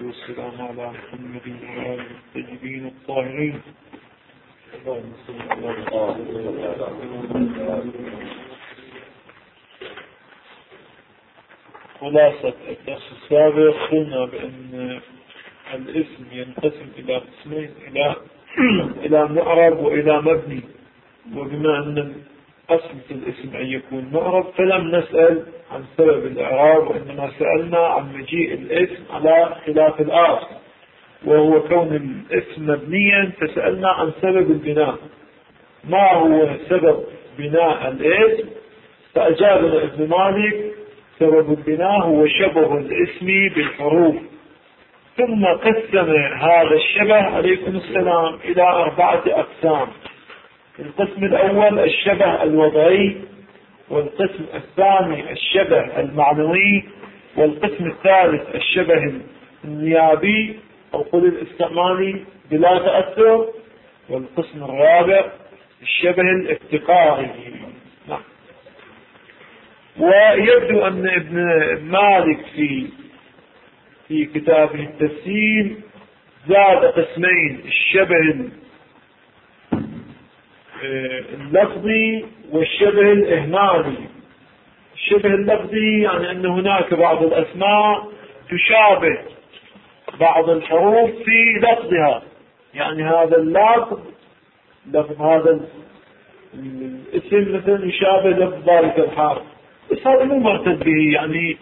والسلام على محمد وعلى آله الطيبين الطاهرين. خلاصة الدرس السابق قلنا بأن الاسم ينقسم إلى قسمين، إلى معرب وإلى مبني، وبما أن أصل الاسم أن يكون معرب فلم نسأل عن سبب الإعراب، وإنما سألنا عن مجيء الاسم على خلاف الآخر وهو كون الاسم مبنيا، فسألنا عن سبب البناء، ما هو سبب بناء الاسم؟ فأجابنا ابن مالك سبب البناء هو شبه الاسم بالحروف. ثم قسم هذا الشبه عليكم السلام إلى 4 أقسام. القسم الأول الشبه الوضعي، والقسم الثاني الشبه المعنوي، والقسم الثالث الشبه النيابي أو قل الاستعمالي بلا تأثر، والقسم الرابع الشبه الافتقاري. نعم. ويبدو أن ابن مالك في كتابه التفسير زاد قسمين: الشبه اللفظي والشبه الإهمالي. الشبه اللفظي يعني أن هناك بعض الأسماء تشابه بعض الحروف في لفظها، يعني هذا اللفظ هذا الاسم مثلا يشابه لفظ ذلك الحرف، بس هذا مو مرتد به. يعني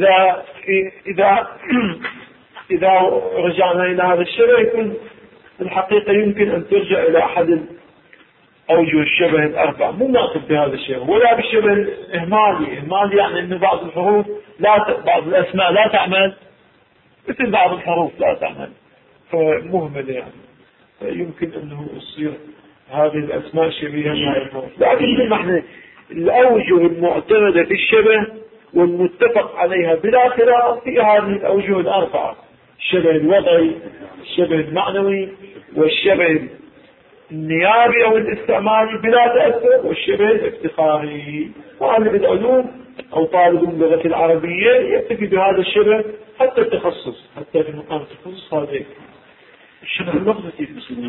إذا رجعنا إلى هذا الشبه يكون الحقيقة يمكن أن ترجع إلى أحد أوجه الشبه الأربع، مو ناقض بهذا الشبه. ولا بالشبه الإهمالي يعني أن بعض الحروف بعض الأسماء لا تعمل مثل بعض الحروف لا تعمل فمهملة، يعني يمكن أنه يصير هذه الأسماء شبيهة مع الحروف. لكن نحن الأوجه المعتمدة في الشبه والمتفق عليها بلا خلاف في هذه الأوجه الأربعة: الشبه الوضعي، الشبه المعنوي، والشبه النيابي أو الاستعمالي بلا تأثر، والشبه الافتقاري. طالب العلوم أو طالب اللغة العربية يكتفي بهذا الشبه حتى التخصص، حتى في مقام التخصص. هذا الشبه اللفظي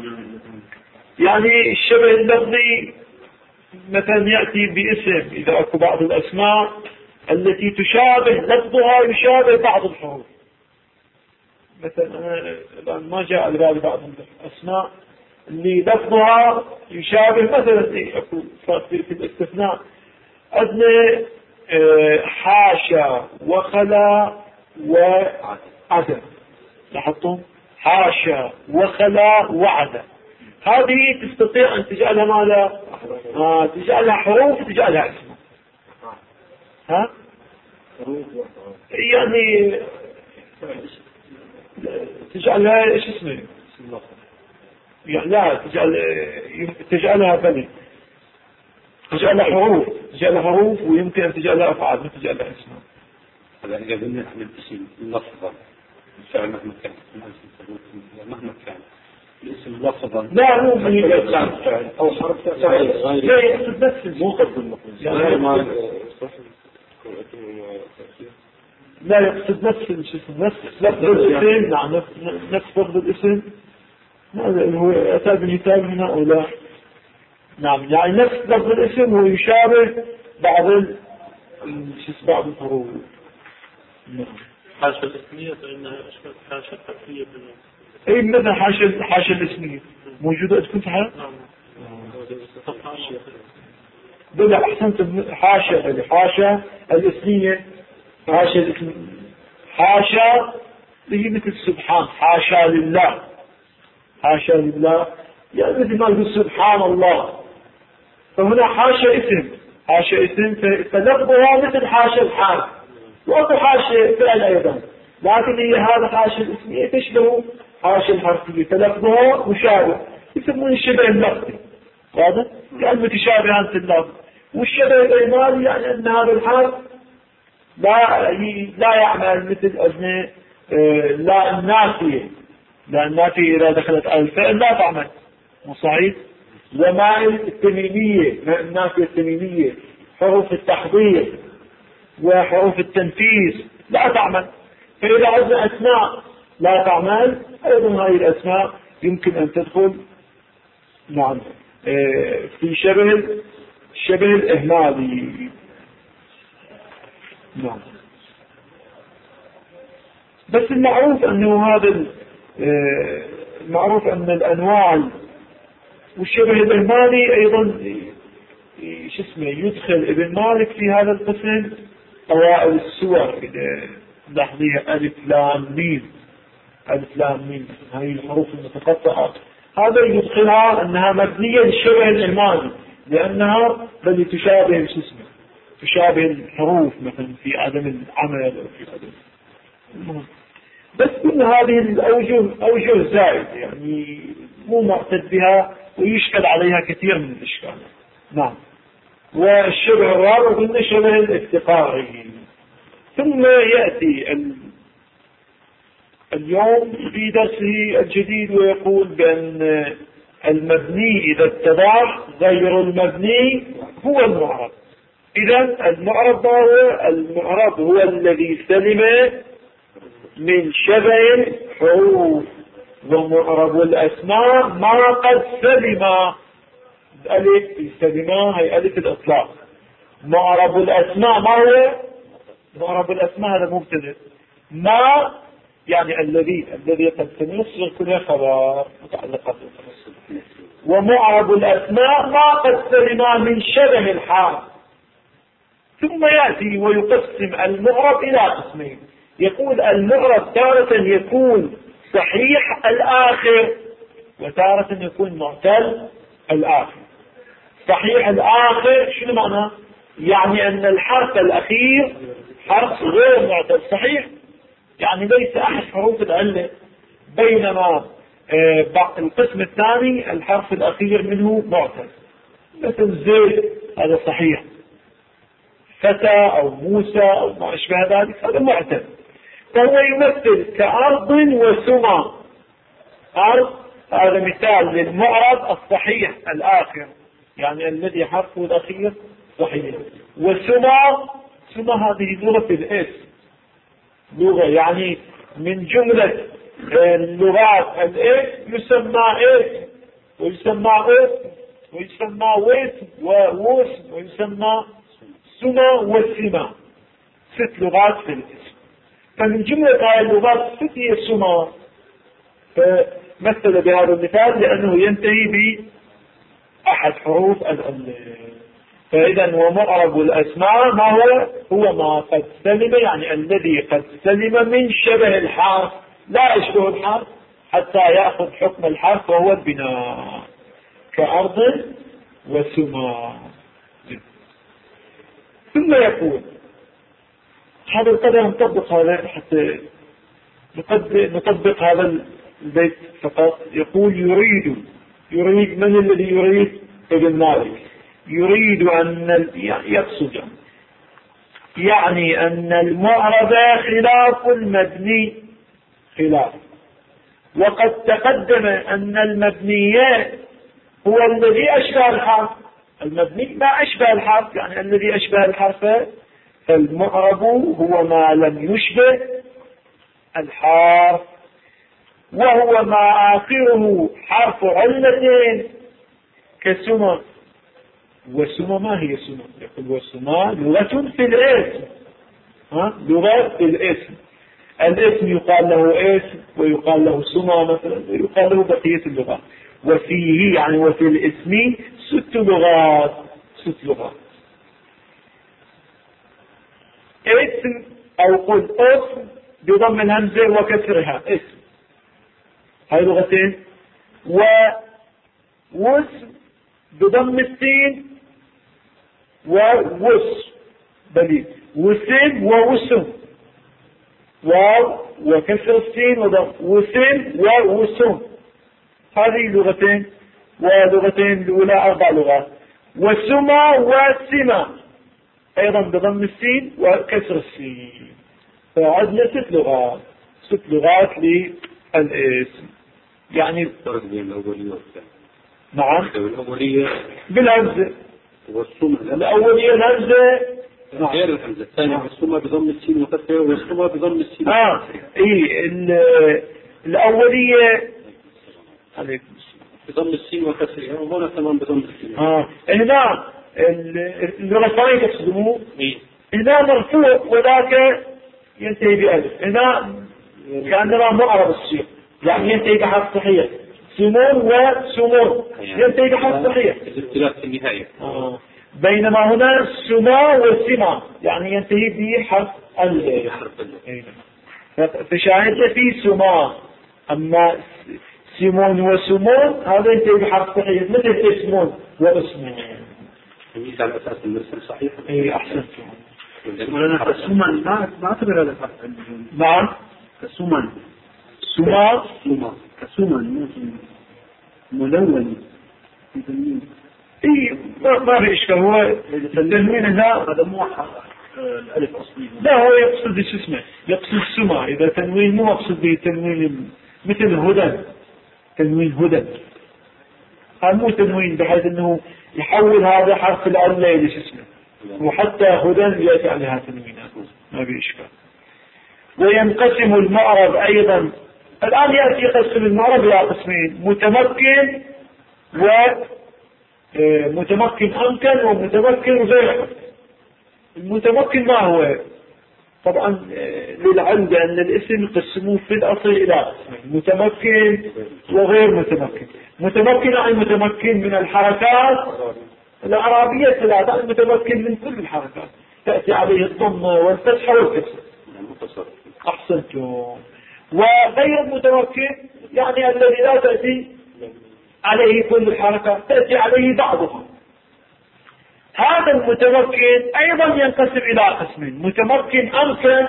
يعني الشبه اللفظي مثلا يأتي باسم، إذا أكو بعض الأسماء التي تشابه لفظها يشابه بعض الحروف. مثلا أنا الآن ما جاء على بالي بعض الأسماء اللي لفظها يشابه، مثلا أكو في الاستثناء أدنى حاشا وخلا وعدم، لاحظتم؟ حاشا وخلا وعدم، هذه تستطيع أن تجعلها ماذا؟ تجعلها حروف وتجعلها اسم. يعني تجعلها ايش اسمه؟ يعني لا تجعلها بني، تجعلها حروف ويمكن أن تجعلها أفعال ما تجعلها اسماء. هذا إذا قلنا عن الاسم لفظا الفعل مهما كان الاسم لفظا لا مو من الفعل أو حرف فاعل، لا يقصد نفس مو قصد لا يقصد نفس لفظ الاسم. نعم نفس لفظ الاسم، هذا هو أتى بمثال هنا أو لا. نعم يعني نفس لفظ الاسم هو يشابه بعض الحروف. حاشا الاسمية فإنها أشبه حاشا الحرفية بالنص. أي مثل حاشا الاسمية موجودة تكون في حالة؟ بلا أحسنت. حاشا الاسمية، حاشا الاسمية، حاشا هي مثل سبحان، حاشا لله، حاشا لله يعني مثل ما يقول سبحان الله. فهنا حاشا اسم فلفظها مثل حاشا الحال، وأكو حاشا فعل أيضا، لكن هي هذا حاشا الاسمية تشبه حاشا الحرفية فلفظها مشابه، يسمون الشبه اللفظي. واضح؟ يعني متشابهان في اللفظ. والشبه الإهمالي يعني أن هذا الحرف لا يعمل مثل أذن لا النافية إذا دخلت الفعل لا تعمل، مو صحيح؟ وما التميمية، النافية التميمية، حروف التحضير وحروف التنفيذ لا تعمل. فإذا عندنا أسماء لا تعمل، أيضا هذه الأسماء يمكن أن تدخل نعم في شبه الإهمالي. نعم. بس المعروف أنه هذا معروف أن الأنواع والشبه الإهمالي أيضا يدخل ابن مالك في هذا القسم أوائل السور. إذا لاحظيها ألف لام ميم، ألف لام ميم هذه الحروف المتقطعة، هذا يدخلها أنها مبنية للشبه الإهمالي، لأنها بل تشابه الحروف مثلا في عدم العمل أو في عدم. بس كل هذه الأوجه زائد، يعني مو معتد بها ويشكل عليها كثير من الإشكال. نعم. والشبه الرابع قلنا شبه الافتقاري. ثم يأتي اليوم في درسه الجديد ويقول بأن المبني إذا اتضح غير المبني هو المعرب. إذا المعرب هو الذي سلم من شبه الحروف، ومعرب الأسماء ما قد سلم. ألف السلمة هي ألف الإطلاق. معرب الأسماء ما هو؟ معرب الأسماء هذا مبتدأ، ما يعني الذي قد سنصغر كل خبر متعلقات. ومعرب الأسماء ما قد سلم من شبه الحال. ثم يأتي ويقسم المعرب إلى قسمين. يقول المعرب تارة يكون صحيح الآخر، وتارة يكون معتل الآخر. صحيح الآخر شنو معنى؟ يعني أن الحرف الأخير حرف غير معتل صحيح، يعني ليس أحد حروف العلة، بينما القسم الثاني الحرف الأخير منه معتل، مثل زيد هذا صحيح، فتى أو موسى أو ما أشبه ذلك هذا معتل. فهو يمثل كأرض وسمى. أرض هذا مثال للمعرب الصحيح الآخر، يعني الذي حرفه الأخير صحيح. وسمى هذه لغة الاسم، لغة يعني من جملة اللغات الاسم يسمى اسم، ويسمى اسم، ويسمى واسم، ويسمى سمى وسمى. 6 لغات في الاسم. فمن جملة هذه اللغات 6 هي السمى. فمثل بهذا المثال لأنه ينتهي بأحد حروف العلة. فإذا ومعرب الأسماء ما هو ما قد سلم، يعني الذي قد سلم من شبه الحرف، لا يشبه الحرف حتى يأخذ حكم الحرف وهو البناء، كأرض وسمى. ثم يقول هذا القدر نطبق هذا حتى نطبق هذا البيت فقط. يقول يريد من الذي يريد؟ ابن مالك. يريد أن يقصد يعني أن المعرب خلاف المبني خلاف. وقد تقدم أن المبني هو الذي أشبه الحرف، المبني ما أشبه الحرف، يعني الذي أشبه الحرف. فالمعرب هو ما لم يشبه الحرف، وهو ما آخره حرف علة كسمى. وسمى ما هي سمى؟ يقول وسمى لغة في الاسم. لغة في الاسم. الاسم يقال له اسم، ويقال له سمى مثلا، ويقال له بقية اللغات. وفيه يعني وفي الاسم 6 لغات. 6 لغات. اسم أو قل اسم بضم الهمزة وكسرها اسم، هاي لغتين. ووسم بضم السين ووس بليد. وسم ووسم، واو وكسر السين وضم. وسم ووسم هذه لغتين. ولغتين الأولى 4 لغات. وسمى وسمى أيضا بضم السين وكسر السين. فعدنا 6 لغات. 6 لغات للاسم. يعني فرق بين الأولية والثانية. نعم. الأولية بالهمزة، والسمى الأولية الهمزة غير الهمزة. الثانية السمى بضم السين وكسرها، والسمى بضم السين. الأولية عليكم بضم السين وكسرها وهنا كمان بضم السين. هنا الرفعين يقصدوه هنا مرفوع وذاك ينتهي بألف. هنا كأننا معرب السين يعني ينتهي بحرف صحيح. سمون وسمون ينتهي بحرف صحيح. الاختلاف في النهاية. بينما هنا سما وسما يعني ينتهي بحرف ال. فشاهد في سما. أما سيمون وسمون هذا ينتهي بحرف صحيح مثل اسمون واسمون. تمييز على أساس المرسل صحيح. اي أحسنت. ولنا السمن ما اعتبر هذا الحرف. نعم. كسمن. سما. كسمن ملون. اي ما في اشكال. هو التنوين هذا مو الالف اصلي. لا هو يقصد شو اسمه يقصد سما. اذا تنوين مو مقصود به تنوين مثل هدى. تنوين هدى هذا مو تنوين بحيث انه يحول هذا حرف العلة الى شو اسمه. وحتى هدى يأتي عليها تنوينات ما في اشكال. وينقسم المعرب ايضا. الان يأتي يقسم المعرب الى قسمين متمكن ومتمكن أمكن ومتمكن غير أمكن. المتمكن ما هو؟ طبعا للعلم بأن الاسم يقسموه في الأصل إلى قسمين متمكن وغير متمكن. متمكن يعني متمكن من الحركات الأعرابية ثلاثة. المتمكن من كل الحركات تأتي عليه الضمة والفتحة والكسر. أحسنتم. وغير متمكن يعني الذي لا تأتي عليه كل الحركات تأتي عليه بعضها. هذا المتمكن أيضا ينقسم إلى قسمين متمكن أمكن.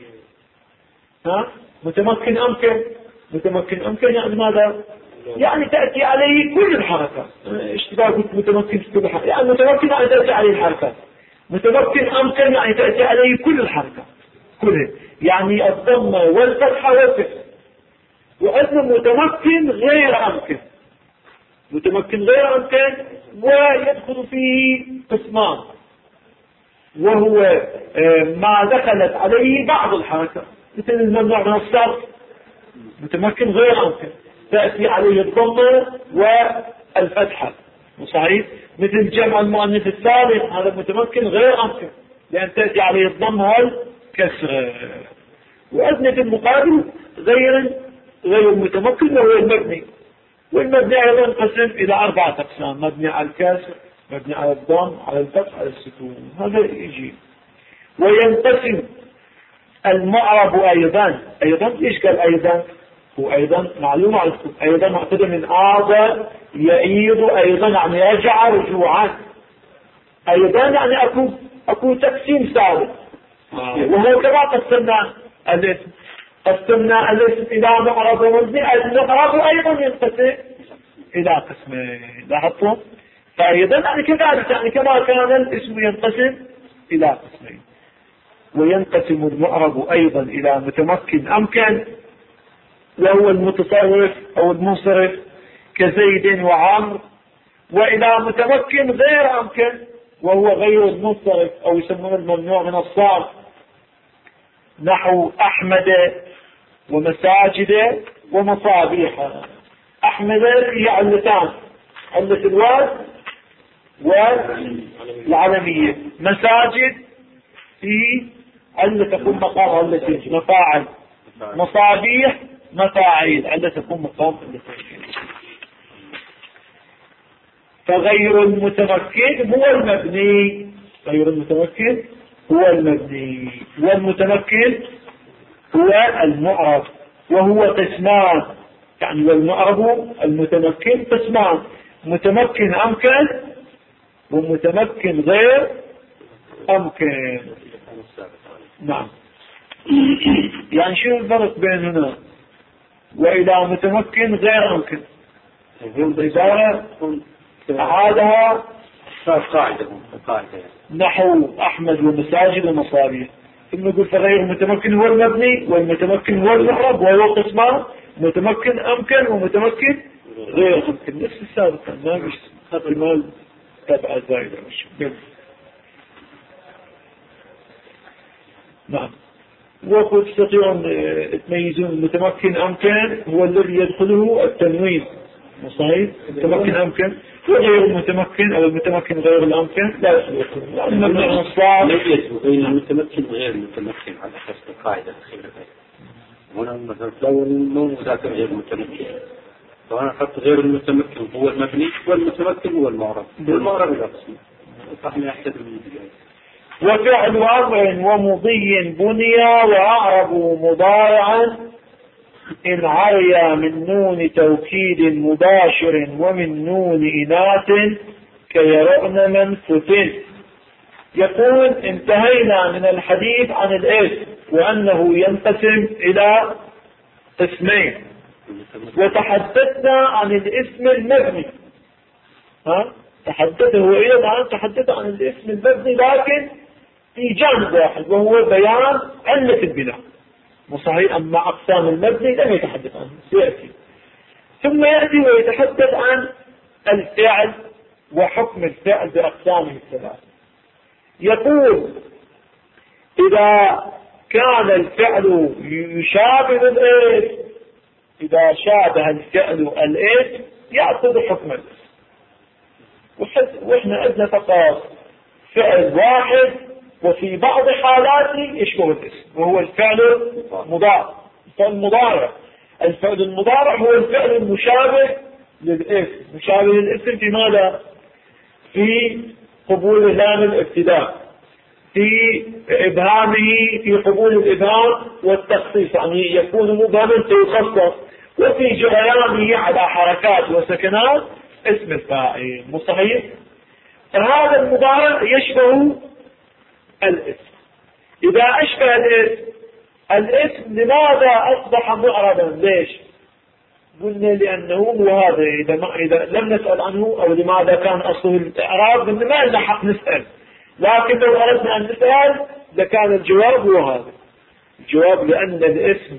متمكن أمكن يعني ماذا؟ يعني تأتي عليه كل الحركات. اشتباه قلت متمكن في كل الحركات يعني متمكن يعني تأتي عليه الحركات. متمكن أمكن يعني تأتي عليه كل الحركات كلها يعني الضمة والفتحة والكسر. وأيضا متمكن غير أمكن. متمكن غير أمكن ويدخل فيه قسمان وهو ما دخلت عليه بعض الحركات مثل الممنوع من الصرف. متمكن غير أمكن تأتي عليه الضمة والفتحة صحيح. مثل جمع المؤنث السالم هذا متمكن غير أمكن لأن تأتي عليه الضمة والكسر. وأدنى المقابل غير متمكن وهو المبني. والمبني أيضا ينقسم إلى 4 أقسام. مبني على الكسر مبني على الضم على الفتح على السكون. هذا يجي. وينقسم المعرب أيضا إيش قال أيضا؟ هو أيضا معلومة عليكم أيضا معتبر من أعضى يعيد أيضا يعني يرجع رجوعا. أيضا يعني أكو تقسيم ثالث وهو كما قسمنا الاسم. قسمنا الاسم إلى معرب ومبني. المعرب أيضا ينقسم إلى قسمين. لاحظتم؟ فأيضا يعني كذلك يعني كما كان الاسم ينقسم إلى قسمين. وينقسم المعرب أيضا إلى متمكن أمكن وهو المتصرف أو المنصرف كزيد وعمر. وإلى متمكن غير أمكن وهو غير المنصرف أو يسمونه الممنوع من الصرف نحو أحمد ومساجد ومصابيح. أحمد هي علتان علة الواد والعلمية. مساجد في علة تكون مقام علتين مفاعل. مصابيح مفاعيل علة تكون مقام علتين. فغير المتمكن هو المبني. غير المتمكن هو المبني والمتمكن هو المعرب وهو قسمان. يعني والمعرب المتمكن قسمان متمكن أمكن ومتمكن غير أمكن. نعم. يعني شو الفرق بين هنا وإلى متمكن غير أمكن؟ إذا أعادها قاعدة نحو أحمد ومساجد ومصابيح ثم نقول فغير المتمكن هو المبني والمتمكن هو المعرب وهو قسمان متمكن أمكن ومتمكن غير أمكن. نفس السابق ما مش احتمال تبع زائدة مش. نعم. وتستطيعون تميزون المتمكن أمكن هو الذي يدخله التنوين. صحيح؟ المتمكن أمكن وغير المتمكن أو المتمكن غير الأمكن لا يدخل. لأن ابن الصعب بين المتمكن وغير المتمكن على أساس القاعدة الأخيرة. هنا مثلا الأول مو مذاكر غير المتمكن، فأنا أخذت غير المتمكن هو المبني والمتمكن هو المعرب. المعرب الأصلي فهم يحتاج من وفعل أمر ومضي بني وأعرب مضارعا إن عري من نون توكيد مباشر ومن نون إناث كيرؤن من فتن. يقول انتهينا من الحديث عن الاسم وأنه ينقسم إلى قسمين، وتحدثنا عن الاسم المبني. تحدثه إلى الآن تحدث عن الاسم المبني لكن في جانب واحد وهو بيان علة البناء. صحيح؟ أما أقسام المبني لم يتحدث عنه، سيأتي. ثم يأتي ويتحدث عن الفعل وحكم الفعل بأقسامه الثلاث. يقول إذا كان الفعل يشابه الاسم، إذا شابه الفعل الاسم يأخذ حكم الاسم. وإحنا عندنا فقط فعل واحد وفي بعض حالاته يشبه الاسم وهو الفعل المضارع. الفعل المضارع هو الفعل المشابه للاسم. مشابه للاسم في ماذا؟ في قبول لام الابتداء، في إبهامه، في قبول الإبهام والتخصيص، يعني يكون مبهما سيخصص، وفي جريانه على حركات وسكنات اسم الفاعل. صحيح؟ فهذا المضارع يشبه الاسم. إذا أشبه الاسم لماذا أصبح معربا؟ ليش؟ قلنا لأنه هو هذا. إذا لم نسأل عنه أو لماذا كان أصله الإعراب قلنا ما لنا حق نسأل، لكن لو أردنا أن نسأل لكان الجواب هو هذا. الجواب لأن الاسم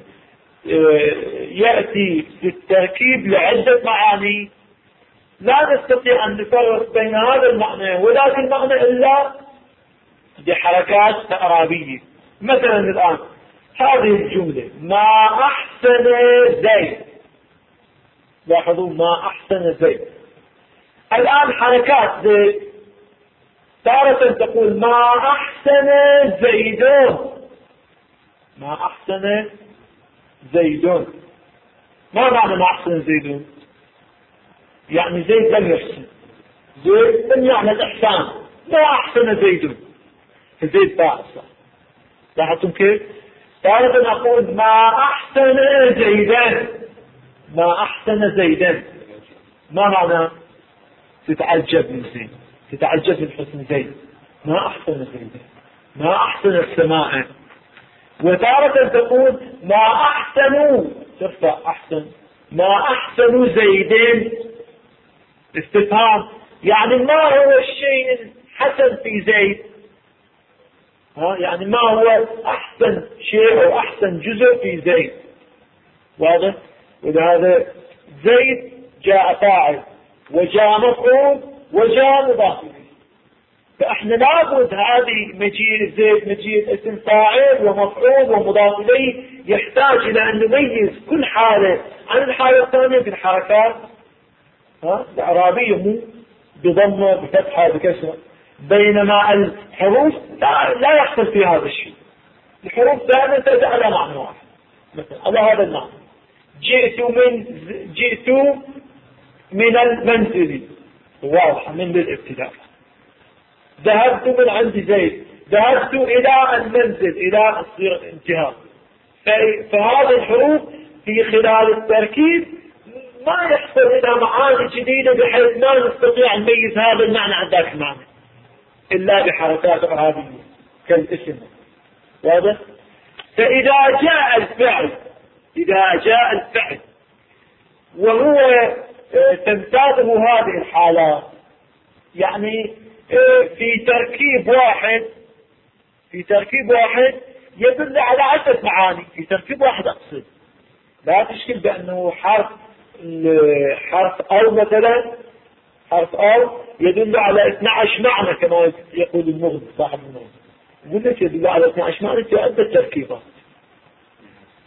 يأتي في التركيب لعدة معاني، لا نستطيع أن نفرق بين هذا المعنى وذاك المعنى إلا بحركات إعرابية. مثلا الآن هذه الجملة ما أحسن زيد، لاحظوا ما أحسن زيد. الآن حركات زيد تارة تقول ما أحسن زيدون، ما أحسن زيدون. ما معنى ما أحسن زيدون؟ يعني زيد لم يحسن، زيد لم يعمل إحسان. ما أحسن زيدون، زيد فاعل. لاحظتم كيف؟ تارة أقول ما أحسن زيدان، ما أحسن زيدان. ما معنى؟ تتعجب من زيد، تتعجب من حسن زيد. ما أحسن زيدان، ما أحسن السماء. وتارة تقول ما أحسنوا، ترفع أحسن، ما أحسنوا زيدين. استفهام، يعني ما هو الشيء الحسن في زيد؟ يعني ما هو أحسن شيء أو أحسن جزء في زيد؟ واضح؟ ولهذا زيد جاء فاعل وجاء مفعول وجاء مضاف إليه. فإحنا لابد هذه مجيء زيد مجيء اسم فاعل ومفعول ومضاف إليه يحتاج إلى أن نميز كل حالة عن الحالة الثانية في الحركات الإعرابية، مو بضمة بفتحة بكسرة. بينما الحروف لا يحصل في هذا الشيء. الحروف دائما تأتي على معنى واحد. مثلا على هذا المعنى جئت من المنزل، واضحة من الابتداء. ذهبت من عند زيد، ذهبت إلى المنزل إلى الصيغة انتهاء. فهذه الحروف في خلال التركيب ما يحصل لنا معاني جديدة بحيث ما نستطيع نميز هذا المعنى عن ذاك المعنى إلا بحركات إعرابية كالاسم. واضح؟ فإذا جاء الفعل، إذا جاء الفعل وهو تمتازه هذه الحالات، يعني في تركيب واحد يدل على عدة معاني. في تركيب واحد أقصد، لا تشكل بأنه حرف أو مثلا حرف أو يدل على 12 معنى كما يقول المغني صاحب المغني. يقول لك يدل على 12 معنى في عدة تركيبات.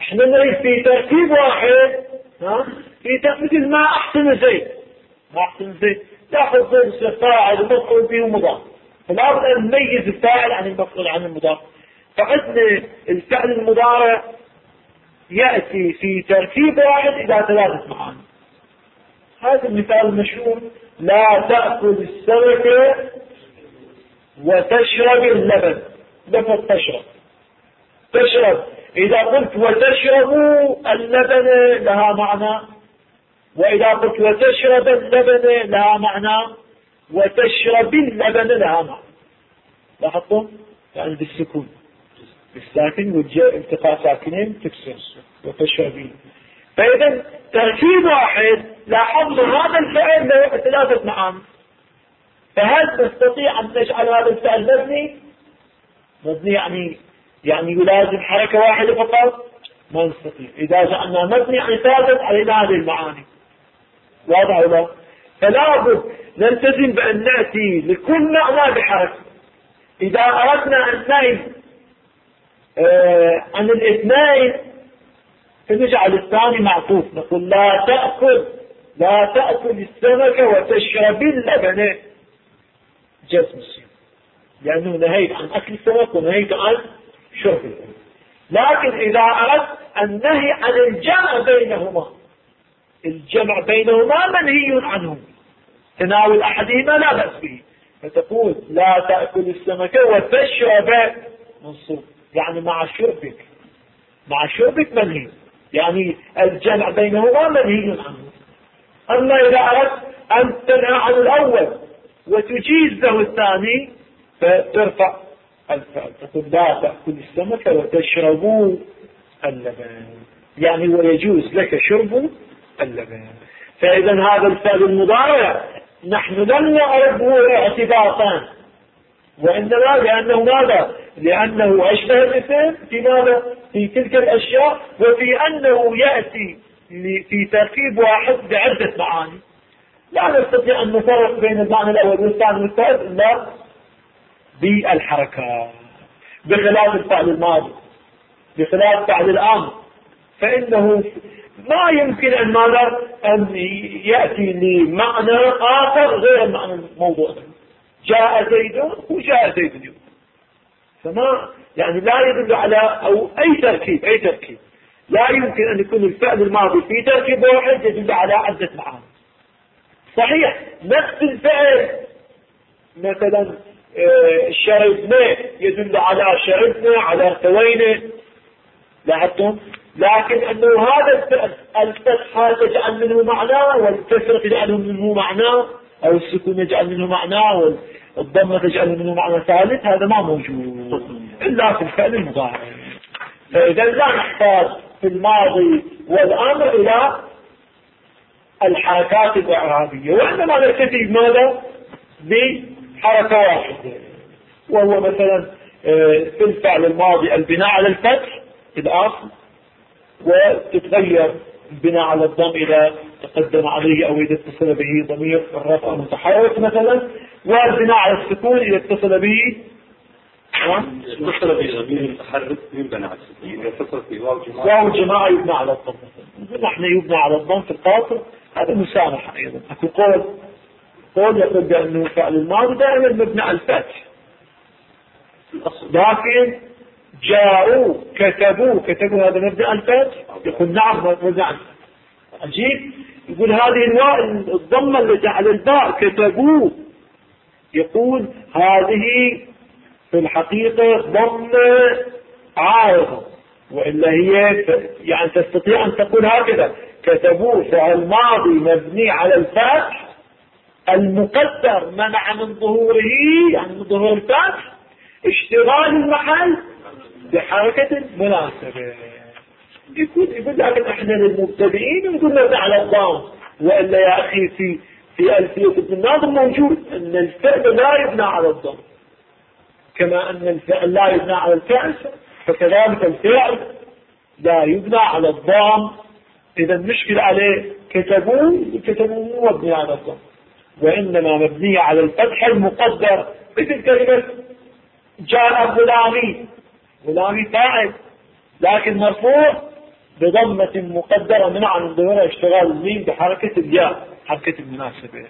احنا نريد في تركيب واحد، في مثل ما احسن زيد، ما احسن زيد تاخذ زيد يصير فاعل ومفعول به ومضاف، فلا بد ان نميز الفاعل عن المفعول عن المضاف. فعندنا الفعل المضارع يأتي في تركيب واحد إلى 3 معاني. هذا المثال المشهور: لا تأكل السمكة وتشرب اللبن. لفظ تشرب، تشرب إذا قلت وتشرب اللبن لها معنى، وإذا قلت وتشرب اللبن لها معنى، وتشرب اللبن لها معنى. لاحظتم؟ يعني بالسكون، بالساكن والجاء التقاء ساكنين تكسر وتشربين. فإذا تركيب واحد لاحظنا هذا الفعل له 3 معاني. فهل نستطيع أن نجعل هذا الفعل مبني؟ مبني يعني يلازم حركة واحدة فقط؟ ما نستطيع. إذا جعلنا مبني يعني ثابت علينا هذه المعاني. واضح ولا؟ فلا بد نلتزم بأن نأتي لكل معنى بحركة. إذا أردنا أن نهي عن الاثنين فنجعل الثاني معطوف، نقول لا تأكل السمكة وتشرب اللبن. جزم السين، لأنه نهيت عن أكل السمك ونهيت عن شرب اللبن. لكن إذا أردت النهي عن الجمع بينهما، الجمع بينهما منهي عنه، تناول أحدهما لا بأس به، فتقول لا تأكل السمكة وتشرب منصوب، يعني مع شربك منهي، يعني الجمع بينهما منهي عنه. أما إذا أردت أن تنهى عن الأول وتجيز له الثاني فترفع الفعل، تقول لا تأكل السمكة وتشربوا اللبن، يعني ويجوز لك شرب اللبن. فإذا هذا الفعل المضارع نحن لم نعرفه اعتباطان، وإنما لأنه ماذا؟ لأنه أشبه الاسم في ماذا؟ في تلك الأشياء، وفي أنه يأتي في تركيب واحد بعدة معاني. لا نستطيع أن نفرق بين المعنى الأول والثاني والثالث إلا بالحركات، بخلاف الفعل الماضي، بخلاف فعل الأمر، فإنه ما يمكن أن يأتي لمعنى آخر غير المعنى الموضوع. جاء زيد وجاء زيد اليوم، فما يعني لا يدل على أو أي تركيب لا يمكن أن يكون الفعل الماضي في تركيب واحد يدل على عدة معاني. صحيح نفس الفعل مثلا شربنا يدل على شربنا، على ارتوينا، لاحظتم؟ لكن أنه هذا الفعل الفتحة تجعل منه معنى، والكسرة تجعل منه معنى، أو السكون يجعل منه معنى، والضمة تجعل منه معنى ثالث، هذا ما موجود إلا في الفعل المضارع. فإذا لا نحتاج في الماضي والأمر إلى الحركات الإعرابية، وإنما نكتفي بماذا؟ بحركة واحدة، وهو مثلا في الفعل الماضي البناء على الفتح الأصل، وتتغير البناء على الضم إذا تقدم عليه أو إذا اتصل به ضمير الرفع متحرك مثلا، والبناء على السكون إذا اتصل به ضمير متحرك يبنى على السكون، إذا اتصل به واو جماعة يبنى على الضم. نحن يبنى على الضم في القاصر، هذا مسامحة أيضا. أكو قول يقول بأنه فعل الماضي دائما مبنى على الفتح، لكن جاءوا كتبوا هذا مبنى على الفتح، يقول نعم مبنى على الفتح. عجيب، يقول هذه الضمة التي على الباء كتبوا، يقول هذه في الحقيقة ضمة عارضة، وإلا هي يعني تستطيع أن تقول هكذا: كتبوا فعل ماضي مبني على الفتح المقدر منع من ظهوره، يعني من ظهور الفتح، اشتغال المحل بحركة مناسبة. يقول لكن احنا للمبتدئين نقول مبني على الضم، وإلا يا أخي في ألفية ابن الناظم موجود أن الفعل لا يبنى على الضم، كما أن الفعل لا يبنى على الفعل فكذلك الفعل لا يبنى على الضم. إذا المشكلة عليه كتبوا مو مبني على الضم، وإنما مبنية على الفتح المقدر، مثل كلمة جاء غلامي فاعل لكن مرفوع بضمة مقدرة منع عن ظهور اشتغال الميم بحركة الياء حركة المناسبة.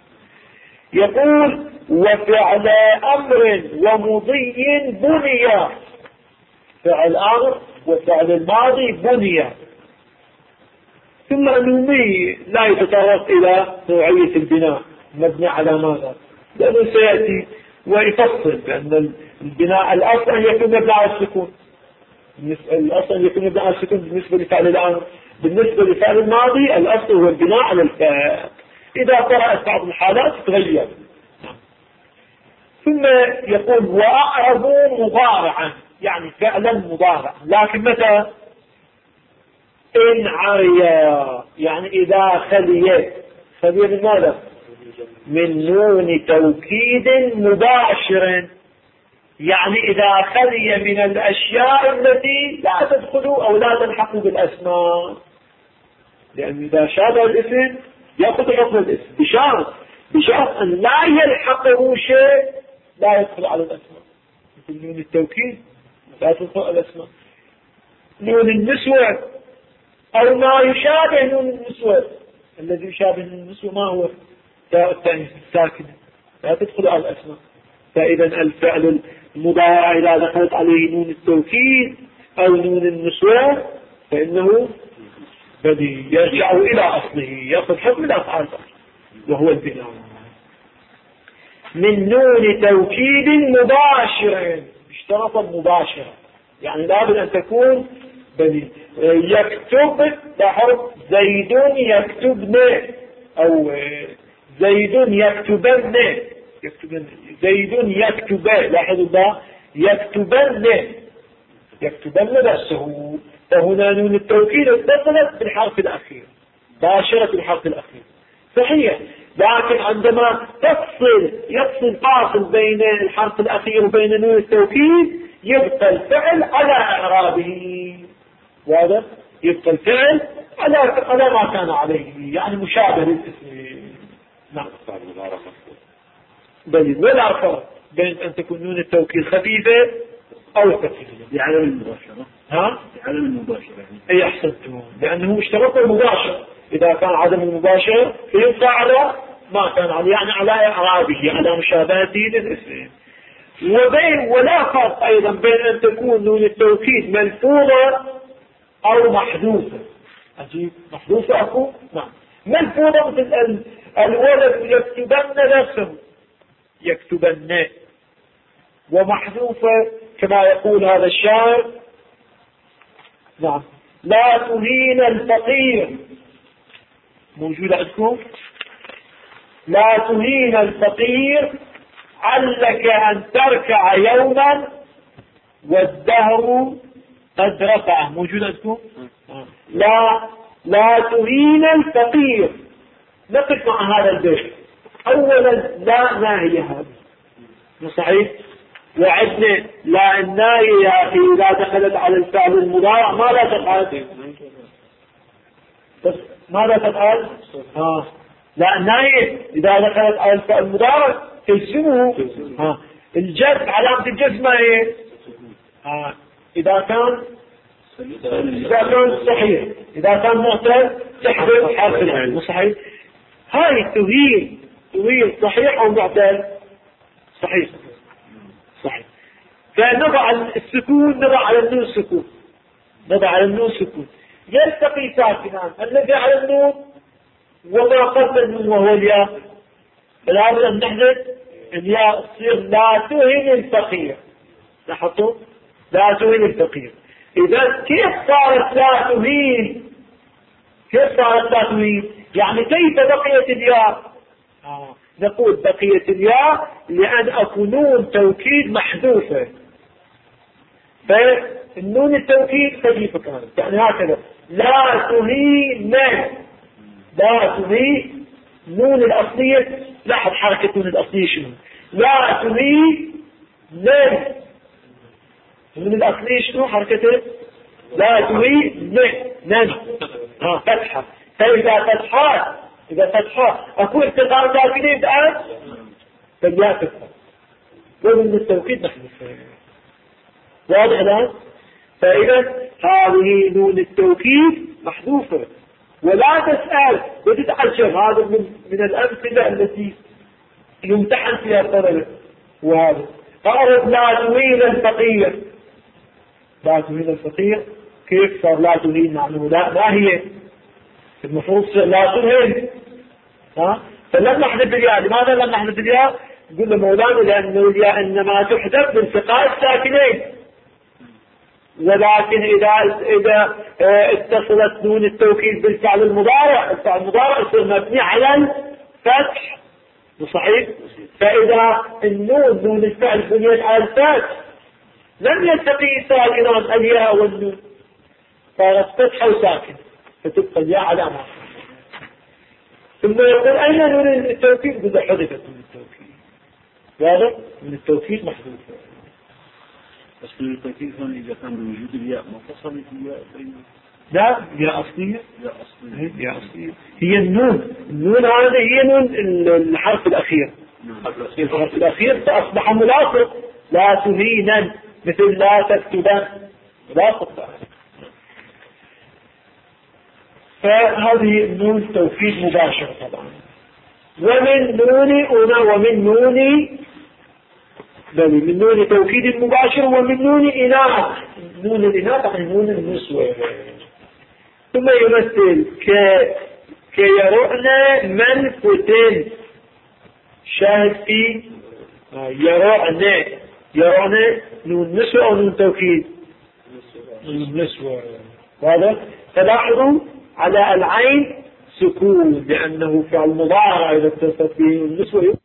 يقول وفعل أمر ومضي بني، فعل أمر وفعل الماضي بني، ثم المي لا يتطرق إلى نوعية البناء مبني على ماذا، لأنه سيأتي ويفصل بأن البناء الأصل أن يكون مبني على السكون، الأصل يكون مبني على السكون بالنسبة لفعل الأمر، بالنسبة لفعل الماضي الأصل هو البناء على الفاء، إذا طرأت بعض الحالات تتغير. ثم يقول وأعرضوا مضارعا، يعني فعلا مضارع، لكن متى؟ إن عريا، يعني إذا خلي من ماذا؟ من نون توكيد مباشر، يعني إذا خلي من الأشياء التي لا تدخل أو لا تلحق بالأسماء، لأن إذا شابه الاسم يأخذ حكم الاسم بشرط أن لا يلحقه شيء لا يدخل على الأسماء، مثل نون التوكيد لا تدخل على الأسماء، نون النسوة أو ما يشابه نون النسوة، الذي يشابه نون النسوة ما هو؟ تاء التأنيث الساكنة لا تدخل على الأسماء. فإذا الفعل المضارع إذا دخلت عليه نون التوكيد أو نون النسوة فإنه بدي يرجع إلى أصله، يأخذ حكم الأفعال وهو البناء. من نون توكيد مباشر، اشترط المباشرة، يعني لابد أن تكون بدي. يكتب لاحظ زيد يكتبن أو زيد يكتبن، زيد يكتب، لاحظ الله يكتبن نفسه، فهنا نون التوكيد اتصلت بالحرف الأخير باشرة الحرف الأخير صحيح، لكن عندما يفصل فاصل بين الحرف الأخير وبين نون التوكيد يبقى الفعل على إعرابه، واضح؟ يبقى الفعل على ما كان عليه، يعني مشابه للاسم. نعم. بل ولا فرق بين أن تكون نون التوكيد خفيفة أو ثقيلة بعدم المباشرة. بعدم المباشرة يعني. أي أحسنتم، لأنه اشترط المباشرة، إذا كان عدم المباشرة فيبقى على ما كان عليه، يعني على إعرابه على مشابهته للاسم. ولا فرق أيضا بين أن تكون نون التوكيد ملفوظة أو محذوفة. عجيب، محذوفة أكو؟ نعم. ملفوظة مثل الولد يكتبن نفسه يكتبن، ومحذوفة كما يقول هذا الشاعر نعم لا تهين الفقير، موجودة عندكم؟ لا تهين الفقير علك أن تركع يوما والدهر قد رفعه، موجودة عندكم؟ لا تهين الفقير. نقف مع هذا البيت. أولا لا ناهية هذه صحيح، وعدنا لا الناهية يا أخي إذا دخلت على الفعل المضارع ما لا تفعل، بس ماذا تفعل؟ لا الناهية إذا دخلت على الفعل المضارع تجزمه. الجزم علامة الجزم ايه؟ إذا كان صحيح، إذا كان معتل تحذف حرف العلم صحيح. هاي تهين صحيح أو معتل؟ صحيح. فنضع السكون، نضع على النون سكون، يلتقي ساكنان الذي على النون وما قبل النون وهو الياء، فلابد أن نحذف الياء تصير لا تهين الفقير. لاحظتوا؟ لا تهين الفقير. إذا كيف صارت لا تهين؟ يعني كيف بقيت الياء؟ نقول بقيت الياء لأن أكو نون توكيد محذوفة، فالنون التوكيد خفيفة كانت، يعني هكذا لا تهين نون الأصلية. لاحظ حركة نون الأصلية شنو؟ لا تهين نون الأصلية شنو حركته؟ لا تهين فتحة. فإذا فتحات أكو ارتقاء ساكنين الآن فالياء تفتح، ومن التوكيد محذوفة. واضح الآن؟ فإذا هذه نون التوكيد محذوفة. ولا تسأل وتتعجب، هذا من الأمثلة التي يمتحن فيها الطلبة. وهذا أعرف لا تهين الفقير. لا تهين الفقير كيف صار لا تهين؟ يعني لا هي المفروض لا تهين. فلم نحذف الياء. لماذا لم نحذف الياء؟ يقول له مولانا لأن الياء إنما تحذف بالتقاء الساكنين، ولكن إذا اتصلت نون التوكيد بالفعل المضارع، الفعل المضارع يصير مبني على الفتح. صحيح؟ فإذا نون الفعل بنيت على الفتح لم يلتقي ساكنان الياء والنون، صارت فتحة وساكن، فتبقى الياء علامة. ثم يقول أين نون التوكيد؟ إذا حذفت نون التوكيد. واضح؟ من التوكيد محذوفة. بس من التوكيد هون إذا كان بوجود الياء ما اتصلت الياء بين. لا ياء أصلية. ياء أصلية. هي النون هذه هي نون الحرف الأخير. الحرف الأخير فأصبح ملاصق. لا تهينا مثل لا تكتبا ملاصق. فهذه النون توكيد مباشر طبعا. ومن نون توكيد مباشر ومن نون إناث. نون الإناث يعني نون النسوة. ثم يمثل كيرؤن منفتن. شاهد في يرؤن نون نسوة أو نون توكيد؟ نون نسوة. واضح؟ فلاحظوا على العين سكون لأنه فعل مضارع إذا اتصلت به النسوة.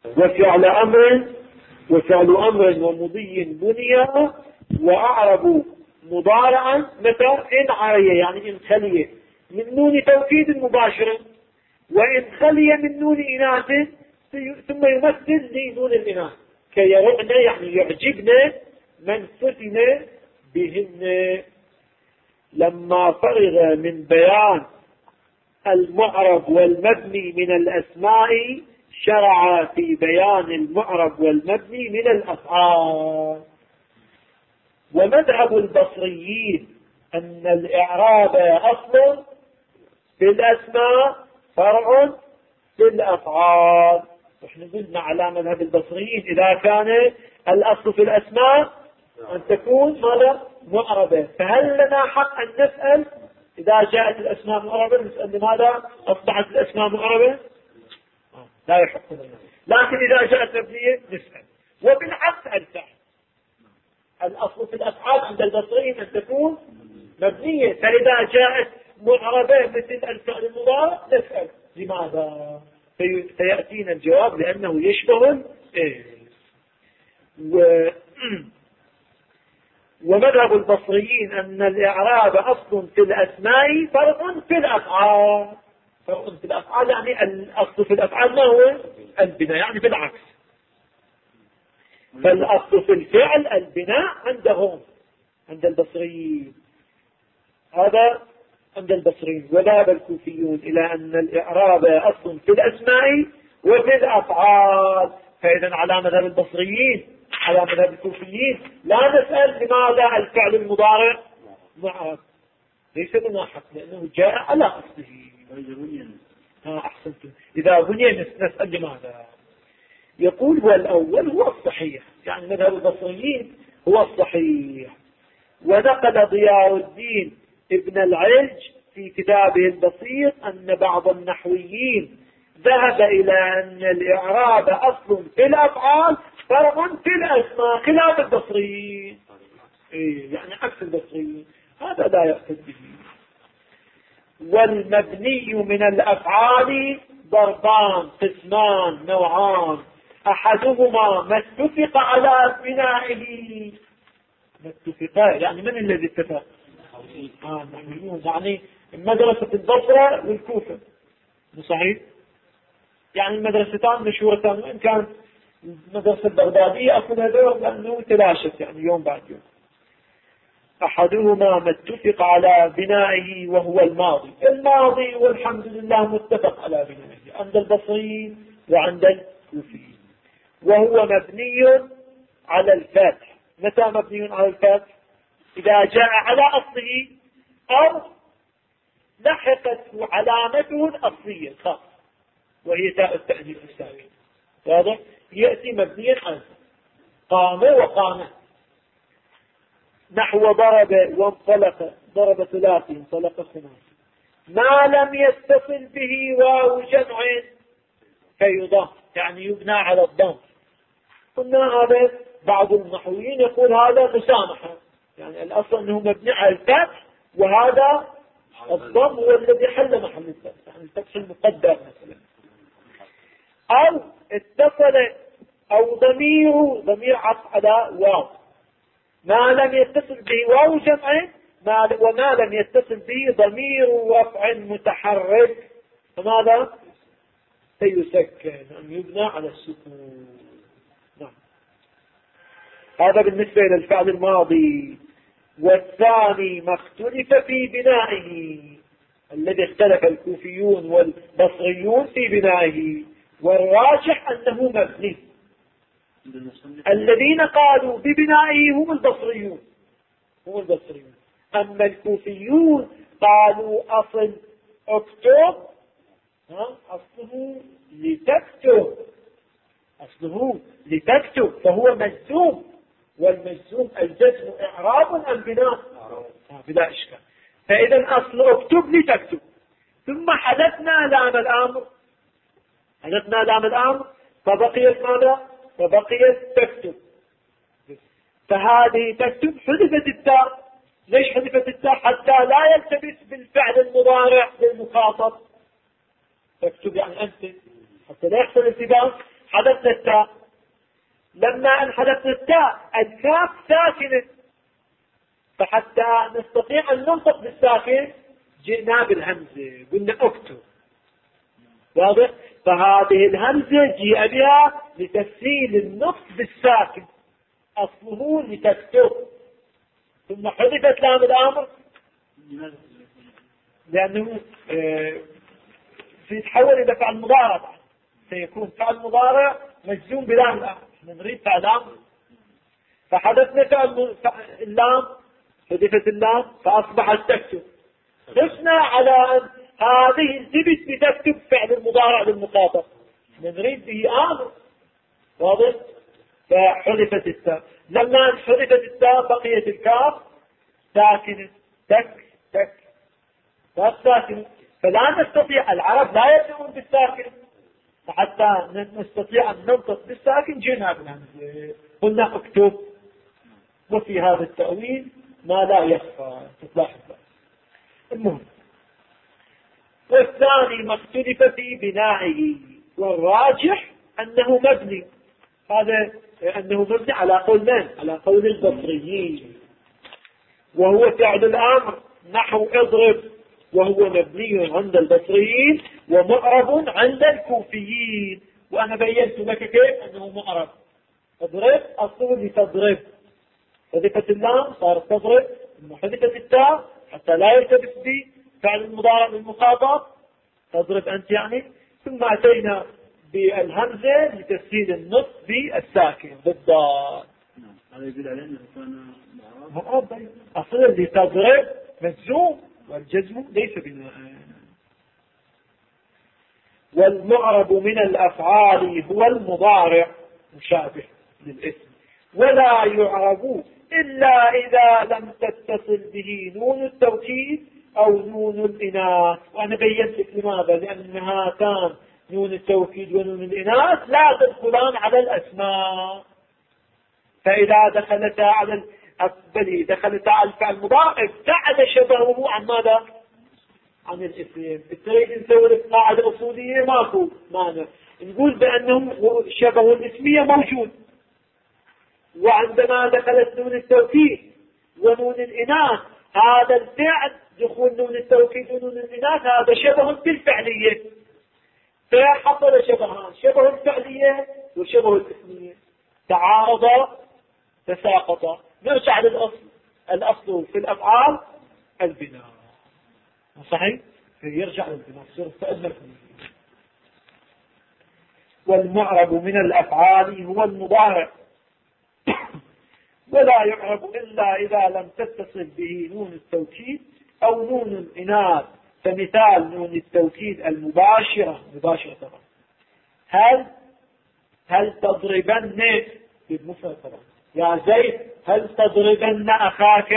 وفعل أمر ومضي بني وأعرب مضارعا متى إن عري، يعني إن خلي من نون توكيد مباشرة، وإن خلي من نون إناث ثم يمثل لنون الإناث. كيرؤن يعني يعجبنا من فتن بهن. لما فرغ من بيان المعرب والمبني من الأسماء شرع في بيان المعرب والمبني من الأفعال. ومذهب البصريين أن الإعراب أصل في الأسماء فرع في الأفعال. نحن قلنا على مذهب البصريين إذا كان الأصل في الأسماء أن تكون ماذا؟ معربة. فهل لنا حق أن نسأل إذا جاءت الأسماء معربة؟ نسأل لماذا أصبحت الأسماء معربة؟ لا يحق لنا. لكن إذا جاءت مبنية نسأل. وبالعكس الفعل الأصل في الأفعال عند البصريين أن تكون مبنية، فإذا جاءت معربة مثل الفعل المضارع نسأل لماذا؟ فيأتينا الجواب لأنه يشبه ومذهب البصريين أن الإعراب أصل في الأسماء فرع في الأفعال. فرع في الأفعال يعني الأصل في الأفعال ما هو؟ البناء، يعني بالعكس. فالأصل في الفعل البناء عندهم عند البصريين. هذا عند البصريين. وذهب الكوفيون إلى أن الإعراب أصل في الأسماء وفي الأفعال. فإذا على مذهب البصريين على مذهب الكوفيين لا نسأل لماذا الفعل المضارع معرب. ليس لنا حق لأنه جاء على أصله. أحسنتم. إذا بني نسأل لماذا. يقول والأول هو الصحيح، يعني مذهب البصريين هو الصحيح. ونقل ضياء الدين ابن العلج في كتابه البسيط أن بعض النحويين ذهب إلى أن الإعراب أصل في الأفعال فرع في الأسماء خلاف البصريين. يعني عكس البصريين. هذا لا يأخذ به. والمبني من الأفعال ضربان قسمان نوعان أحدهما ما اتفق على بنائه. ما اتفق يعني من الذي اتفق؟ يعني مدرسة البصرة والكوفة. صحيح؟ يعني المدرستان مشهورتان، وإن كانت المدرسة البغدادية أخذها دور لأنه تلاشت يعني يوم بعد يوم. أحدهما ما اتفق على بنائه وهو الماضي والحمد لله متفق على بنائه عند البصريين وعند الكوفيين. وهو مبني على الفتح. متى مبني على الفتح؟ إذا جاء على أصله أو لحقته علامته الأصلية الخاصة وهي تاء التأنيث الساكن. واضح؟ يأتي مبنيا على قام وقام. نحو ضرب وانطلق، ضرب ثلاثي انطلق خماسي، ما لم يتصل به واو جمع فيضم، يعني يبنى على الضم. قلنا هذا بعض المحويين يقول هذا مسامحة، يعني الأصل أنه مبني على الفتح وهذا الضم هو الذي حل محل الفتح، يعني الفتح المقدر مثلا. أو اتصل أو ضمير عطف على واو، ما لم يتصل به واو جمع وما لم يتصل به ضمير رفع متحرك، فماذا؟ سيسكن، أن يبنى على السكون. نعم. هذا بالنسبة إلى الفعل الماضي. والثاني ما اختلف في بنائه، الذي اختلف الكوفيون والبصريون في بنائه، والراجح أنه مبني. الذين قالوا ببنائه هم البصريون، أما الكوفيون قالوا أصل اكتب أصله لتكتب فهو مجزوم، والمجزوم الجزم إعراب أم بناء؟ بلا إشكال. فإذا أصل اكتب لتكتب، ثم حدثنا لام الأمر فبقيت ماذا؟ فبقيت تكتب. فهذه تكتب حذفت التاء. ليش حذفت التاء؟ حتى لا يلتبس بالفعل المضارع بالمخاطب. تكتب يعني أنت، حتى لا يحصل التباس حذفنا التاء. لما أن حذفنا التاء الكاف ساكنة، فحتى نستطيع أن ننطق بالساكن جئنا بالهمزة، قلنا اكتب. واضح؟ فهذه الهمزة جيء بها لتسهيل النطق بالساكن، أصله لتكتب، ثم حذفت لام الأمر لأنه سيتحول إلى فعل مضارع، سيكون فعل مضارع مجزوم بلام الأمر، نريد فعل أمر، فحذفنا فعل اللام، حذفت اللام فأصبحت تكتب. خفنا على أن هذه التبت بتكتب فعل المضارع للمخاطب، نريد به أمر. واضح؟ فحذفت التاء. لما حذفت التاء بقيت الكاف ساكنة، تك ساكنة، فلا نستطيع، العرب لا يبدأون بالساكن، فحتى نستطيع أن ننطق بالساكن جئنا بالهمزة، قلنا اكتب. وفي هذا التأويل ما لا يخفى، تلاحظ. المهم، والثاني ما اختلف في بنائه، والراجح أنه مبني. هذا أنه مبني على قول من؟ على قول البصريين، وهو فعل الأمر نحو اضرب، وهو مبني عند البصريين ومعرب عند الكوفيين. وأنا بينت لك كيف أنه معرب. اضرب أصله لتضرب، حذفت اللام صارت تضرب، ثم حذفت التاء حتى لا يلتبس بفعل المضارع للمخاطب، تضرب أنت يعني، ثم أتينا بالهمزة لتسهيل النطق بالساكن بالضاد. هذا يدل على أنه كان معرب. أصلا لتضرب مجزوم، والجزم ليس بناء. والمعرب من الأفعال هو المضارع مشابه للاسم، ولا يعرب إلا إذا لم تتصل به نون التوكيد أو نون الإناث. وأنا بينت لك لماذا، لأن هاتان نون التوكيد ونون الإناث لا تدخلان على الأسماء، فإذا دخلتا على الفعل المضارع ابتعد شبهه عن ماذا؟ عن الاسم. تريد نسوي لك قاعدة أصولية ماكو معنى، نقول بأنه شبه الاسمية موجود، وعندما دخلت نون التوكيد ونون الإناث هذا الفعل، دخول نون التوكيد ونون الإناث هذا شبه بالفعلية، فحصل شبهان، شبه الفعلية وشبه الاسمية، تعارضا تساقطا. نرجع للأصل، الأصل في الأفعال البناء، صحيح؟ يرجع للبناء تأمل. والمعرب من الأفعال هو المضارع، ولا يعرب إلا إذا لم تتصل به نون التوكيد أو نون الإناث. فمثال نون التوكيد المباشرة مباشرة طبعا هل تضربن بالمفرد طبعا يا زيد هل تضربن أخاك،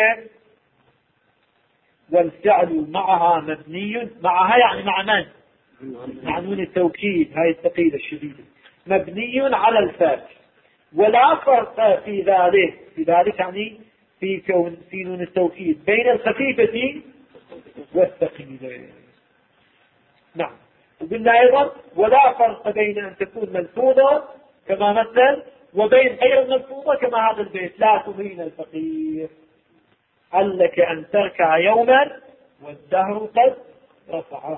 والفعل معها مبني، معها يعني مع من؟ مع نون التوكيد هاي الثقيلة الشديدة، مبني على الفتح. ولا فرق في ذلك يعني في نون التوكيد بين الخفيفة والثقيلة. نعم. وقلنا أيضا ولا فرق بين أن تكون ملفوظة كما مثل وبين غير ملفوظة كما هذا البيت لا تهين الفقير هل لك أن تركع يوما والدهر قد رفعه.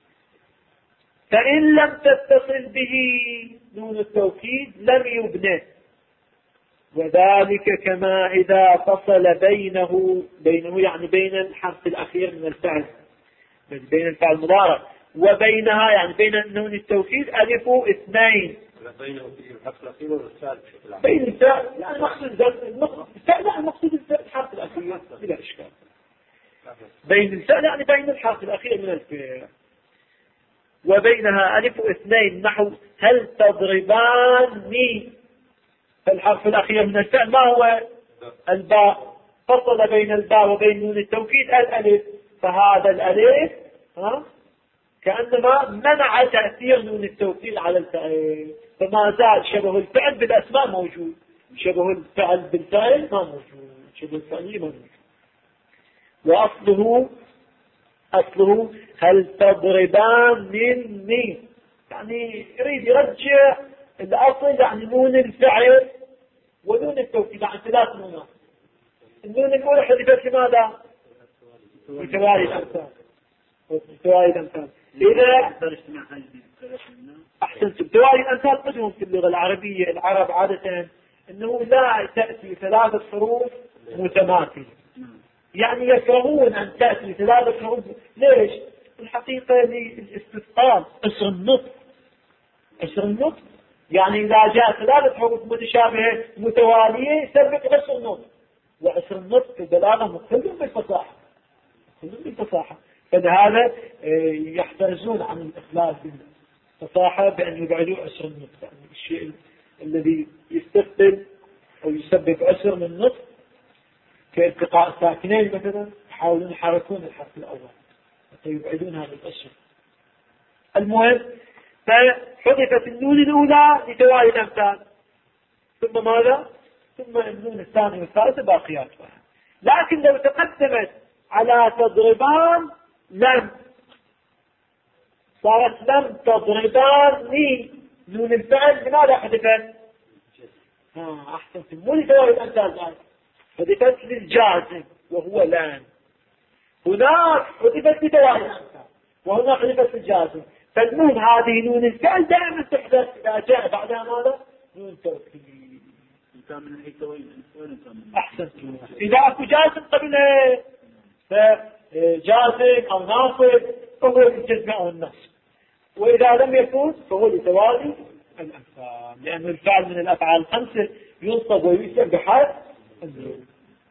فإن لم تتصل به نون التوكيد لم يبنى، وذلك كما إذا فصل بينه يعني بين الحرف الأخير من الفعل، بين الفعل المضارع وبينها يعني بين نون التوكيد ألف اثنين. بينه في الحرف الأخير والثالث بشكل عام. بين الفعل يعني المقصود الحرف الأخير بلا إشكال. بين الفعل يعني بين الحرف الأخير من الفعل وبينها ألف اثنين نحو هل تضرباني، فالحرف الأخير من الفعل ما هو؟ الباء، فصل بين الباء وبين نون التوكيد الألف، فهذا الألف كأنما منع تأثير نون التوكيد على الفعل، فما زال شبه الفعل بالأسماء موجود، شبه الفعل بالفعل ما موجود، شبه الفعل ما موجود. وأصله هل تضربان مني، يعني يريد يرجع الأصل يعني نون الفعل ونون التوكيد عن ثلاث نونات. النون الأولى حذفت لماذا؟ بتوالي الأمثال. إذا أحسنت بتوالي الأمثال قدهم في اللغة العربية العرب عادة أنه لا تأتي ثلاثة حروف متماثلة، يعني يكرهون أن تأتي ثلاثة حروف. ليش؟ الحقيقة للاستثقال، قصر النطق يعني إذا جاء ثلاثة حروف متشابهة متوالية يسبب قصر النطق، وقصر النطق في البلاغة كلهم بالفصاحة، فلهذا يحترزون عن الإخلاص بالفصاحة بأن يبعدوا قصر النطق، يعني الشيء الذي يستقبل أو يسبب قصر من النطق كالتقاء الساكنين مثلا يحاولون يحركون الحرف الأول فيبعدون هذا القصر. المهم فحذفت النون الأولى لتوالي الأمثال، ثم ماذا؟ ثم النون الثانية والثالثة باقيات، لكن لو تقدمت على تضربان لم صارت لم تضرباني نون الفعل لماذا حذفت؟ أحسنت، مو لتوالي الأمثال، حذفت للجازم وهو لام. هناك حذفت لتوالي الأمثال وهنا حذفت للجازم، فالنون هذه نون الفعل دائما تحدث إذا جاء بعدها ماذا؟ نون توكيد. أحسنت، إذا أكو جازم قبله فجازم أو ناصب فهو للجزم أو النصب، وإذا لم يكن فهو لتوالي الأمثال، لأن الفعل من الأفعال الخمسة ينصب ويسلم بحرف النون.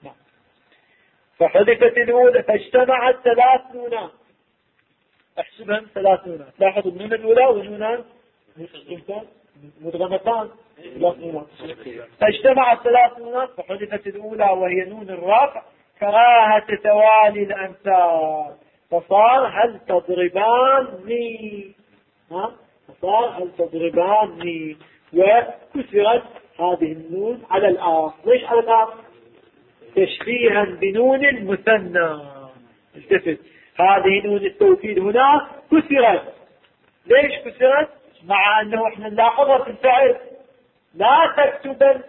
فحذفت الأولى فاجتمعت ثلاث نونات، احسبهم ثلاث نونات، لاحظ النون الأولى ونونان مدغمتان ثلاث نونات، فاجتمعت ثلاث نونات فحذفت الأولى وهي نون الرفع كراهة توالي الأمثال، فصار هل تضرباني، فصار هل تضرباني، وكسرت هذه النون على الآخر. ليش على الآخر؟ تشبيها بنون المثنى. التفت، هذه نون التوكيد هنا كسرت. ليش كسرت؟ مع أنه احنا نلاحظها في الفعل لا تكتبن،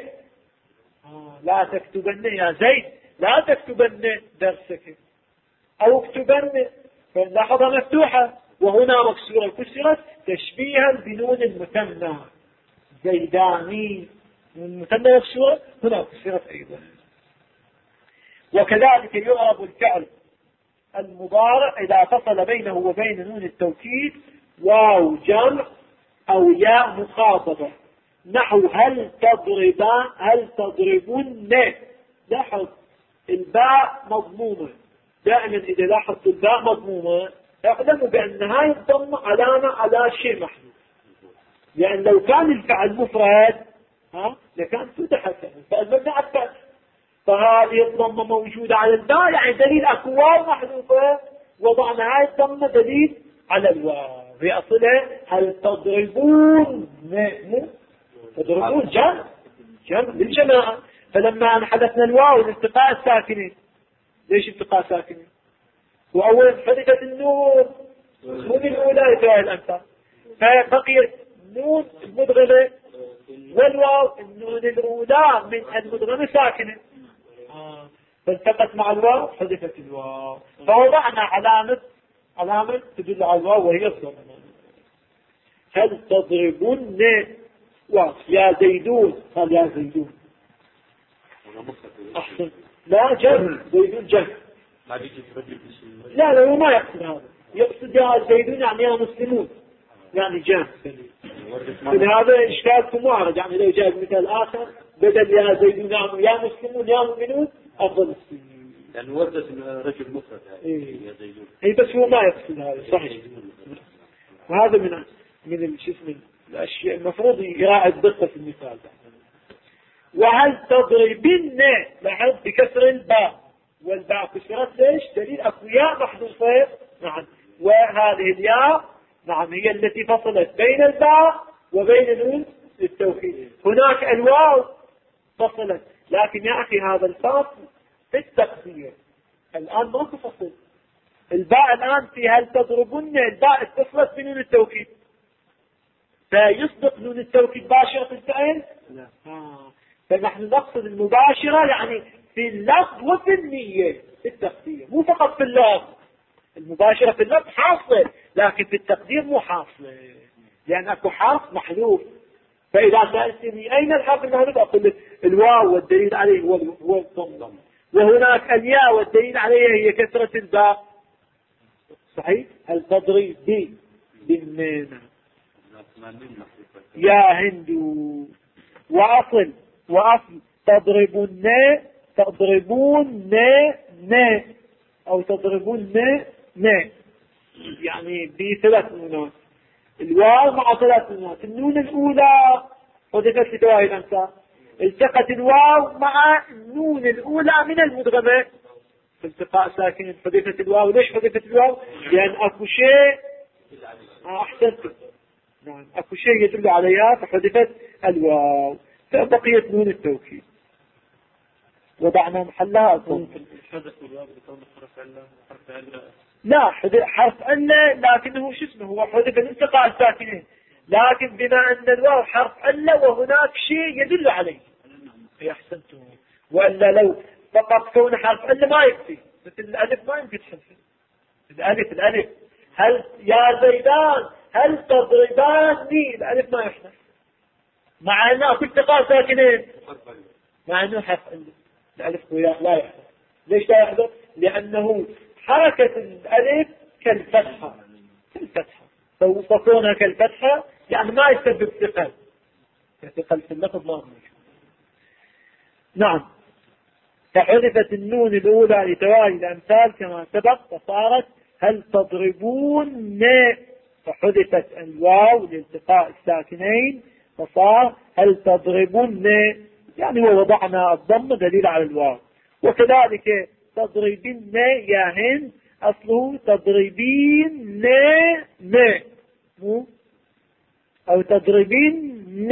لا تكتبن يا زيد، لا تكتبن درسك أو اكتبن، فنلاحظها مفتوحة وهنا مكسورة، كسرت تشبيها بنون المثنى. زيداني نون المثنى مكسورة هنا كسرت أيضا. وكذلك يعرب الفعل المضارع إذا فصل بينه وبين نون التوكيد واو جمع أو ياء مخاطبة، نحو هل تضربن. لاحظ الباء مضمومة. دائما إذا لاحظت الباء مضمومة اعلموا بأن هاي الضمة علامة على شيء محدود. لأن لو كان الفعل مفرد لكان فتحت فالمبنى أكثر. فهذه الضمة موجودة على الباء يعني دليل أكو واو محذوفة، وضعنا هاي الضمة دليل على الواو. في أصلها هل تضربون تضربون جمع بالجماعة. فلما حدثنا الواو الالتقاء الساكنين. ليش التقاء ساكنين؟ وأولا حدثت النون الأولى لتوالي الأمثال، فبقيت نون المدغمة والواو. النون الأولى من المدغمة ساكنة فالتقت مع الواو حذفت الواو، فوضعنا علامة تدل على الواو وهي الضمة. هل تضربون يا زيدون قال يا زيدون. أحسن. لا جمع زيدون جمع. لا هو ما يقصد هذا، يقصد يا زيدون يعني يا مسلمون يعني جمع. هذا إشكالكم معرض. يعني لو جاء مثال آخر بدل يا زيدون يا مسلمون يا مؤمنون أفضل السنين. يعني وردت رجل مفرد يا زيدون. بس هو ما يقصد هذا صحيح. وهذا من الأشياء المفروض يراعي الدقة في المثال ده. وهل تضربن لاحظ بكسر الباء، والباء كسرت ليش؟ دليل أقوياء محذوفة. نعم. وهذه الياء نعم هي التي فصلت بين الباء وبين نون التوكيد. هناك الواو فصلت، لكن يا أخي هذا الفصل في التقدير. الآن ما تفصل الباء. الآن في هل تضربن الباء اتصلت بنون التوكيد، فيصدق نون التوكيد باشرة الفعل. فنحن نقصد المباشرة يعني في اللفظ وفي النية في التقدير، مو فقط في اللفظ. المباشرة في اللفظ حاصلة، لكن في التقدير مو حاصلة، لأن أكو حرف محذوف. فإذا سألتني أين الحرف المحذوف أقول لك الواو والدليل عليه هو الضم، وهناك الياء والدليل عليه هي كسرة الباء. صحيح. هل تضرب بالميم يا هندو. وأصل تضربون أو تضربون يعني بثلاث نونات. الواو مع ثلاث نونات. النون الأولى حذفت لتوالي الأمثال، التقت الواو مع النون الأولى من المدغمة التقاء ساكن حذفت الواو. ليش حذفت الواو؟ لأن أكو شيء أحسنت نعم أكو شيء يدل عليها فحذفت الواو، فبقيت نون التوكيد وضعنا محلها الضم. لا حرف أن لكنه شو اسمه هو حذف الالتقاء الساكنين، لكن بما أن الواو حرف أن وهناك شيء يدل عليه. أحسنتم. وإلا لو فقط كون حرف أن ما يكفي، مثل الألف ما يمكن تحذف الألف. هل يا زيدان هل تضرباني الألف ما يحذف، مع أنه أكو التقاء ساكنين، مع أنه حرف أن الألف لا يحذف. ليش لا يحذف؟ لأنه حركة الألف كالفتحة فكونها كالفتحة يعني ما يسبب ثقل في اللفظ ما موجود. نعم. فحذفت النون الأولى لتوالي الأمثال كما سبق فصارت هل تضربون، فحذفت الواو لالتقاء الساكنين فصار هل تضربون، يعني ووضعنا الضم دليل على الواو. وكذلك تضربين يا هند أصله تضربين أو تضربين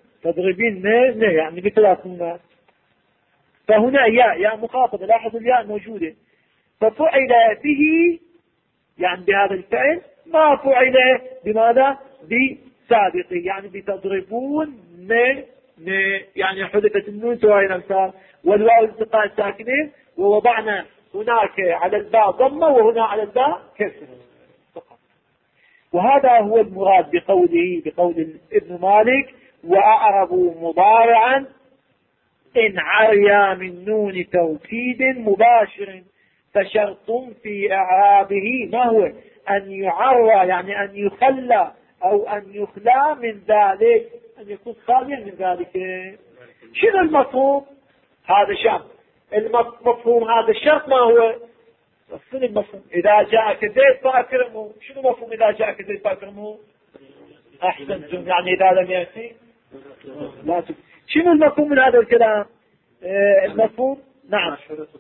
يعني بثلاث نونات. فهنا ياء مخاطبة. لاحظوا الياء موجودة، ففعل به يعني بهذا الفعل ما فعل بماذا؟ بسابقه، يعني بتضربون يعني حذفت النون توالي الأمثال والواو التقاء الساكنين، ووضعنا هناك على الباء ضمة وهنا على الباء كسر فقط. وهذا هو المراد بقول ابن مالك وأعربوا مضارعا إن عريا من نون توكيد مباشر، فشرط في إعرابه ما هو؟ أن يعرى يعني أن يخلى أو أن يخلى من ذلك أن يكون خاليا من ذلك. شنو المفهوم؟ هذا شرط. المفهوم هذا الشرط ما هو؟ شنو المفهوم؟ إذا جاءك زيد فأكرمه. شنو مفهوم إذا جاءك زيد فأكرمه؟ أحسنتم، يعني إذا لم يأتي لا تكرم. شنو المفهوم من هذا الكلام؟ المفهوم نعم.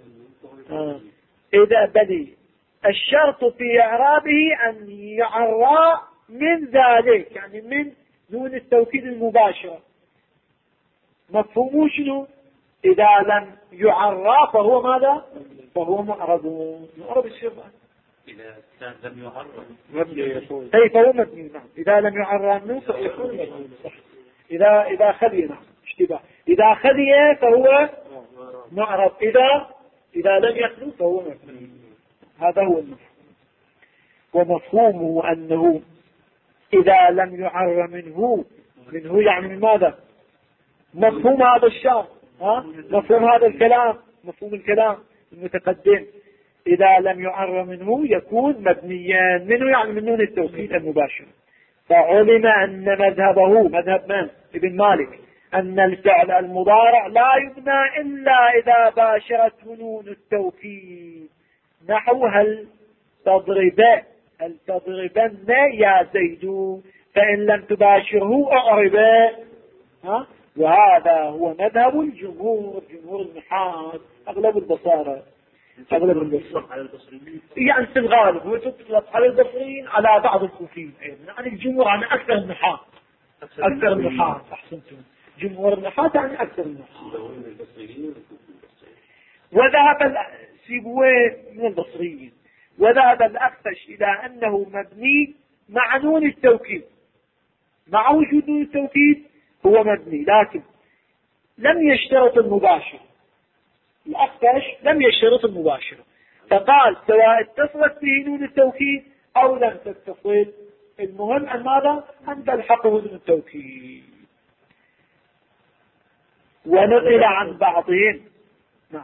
إذا بدي الشرط في إعرابه أن يعرى من ذلك، يعني من دون التوكيد المباشرة. مفهومه شنو؟ إذا لم يعرى فهو ماذا؟ فهو معرب. معرب الشيء إذا كان لم يعرب مبني. فهو مبني. نعم. إذا لم يعرى منه فيكون مبني. صح. إذا خلي، نعم اشتباه، إذا خلي فهو معرب، إذا لم يخلو فهو مبني. هذا هو المفهوم. ومفهومه أنه إذا لم يعر منه يعني من ماذا؟ مفهوم هذا الشرط، مفهوم هذا الكلام، مفهوم الكلام المتقدم. إذا لم يعر منه يكون مبنيا منه، يعني من نون التوكيد المباشر. فعلم أن مذهبه، مذهب من؟ ابن مالك، أن الفعل المضارع لا يبنى إلا إذا باشرته نون التوكيد. نحو هل تضربن يا زيد، فإن لم تباشره أعرب. وهذا هو مذهب الجمهور، جمهور النحاة، أغلب البصارة، يعني في الغالب وتطلق على البصريين على بعض الكوفيين أيضا، يعني الجمهور عن أكثر النحاة. أحسنتم، جمهور النحاة يعني أكثر النحاة. وذهب سيبويه من البصريين، وذهب الأخفش إلى أنه مبني مع نون التوكيد، مع وجود نون التوكيد هو مبني، لكن لم يشترط المباشر. الأخفش لم يشترط المباشر، فقال سواء اتصلت به نون التوكيد أو لم تتصل، المهم أن ماذا؟ أن تلحقه نون التوكيد. ونقل عن بعضهم، نعم،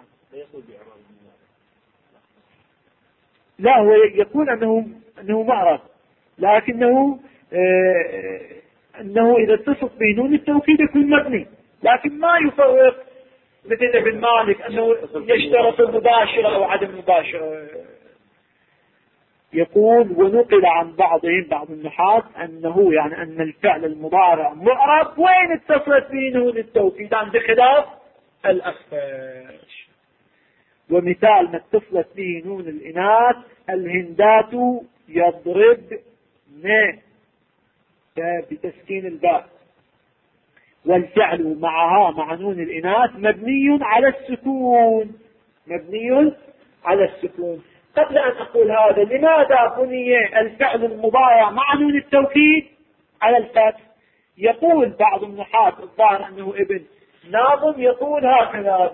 لا هو يقول أنه معرض، لكنه أنه إذا اتصل به نون التوكيد يكون مبني، لكن ما يفرق مثل ابن مالك أنه يشترط المباشرة أو عدم المباشرة. يقول ونقل عن بعضهم، بعض النحاة، أنه يعني أن الفعل المضارع معرب وين اتصلت به نون التوكيد عند خلاف الأخفش. ومثال ما اتصلت به نون الإناث الهندات يضربن بتسكين الباء، والفعل معها مع نون الإناث مبني على السكون، مبني على السكون. قبل أن أقول هذا، لماذا بني الفعل المضارع مع نون التوكيد على الفتح؟ يقول بعض النحاة، الظاهر أنه ابن ناظم، يقول هكذا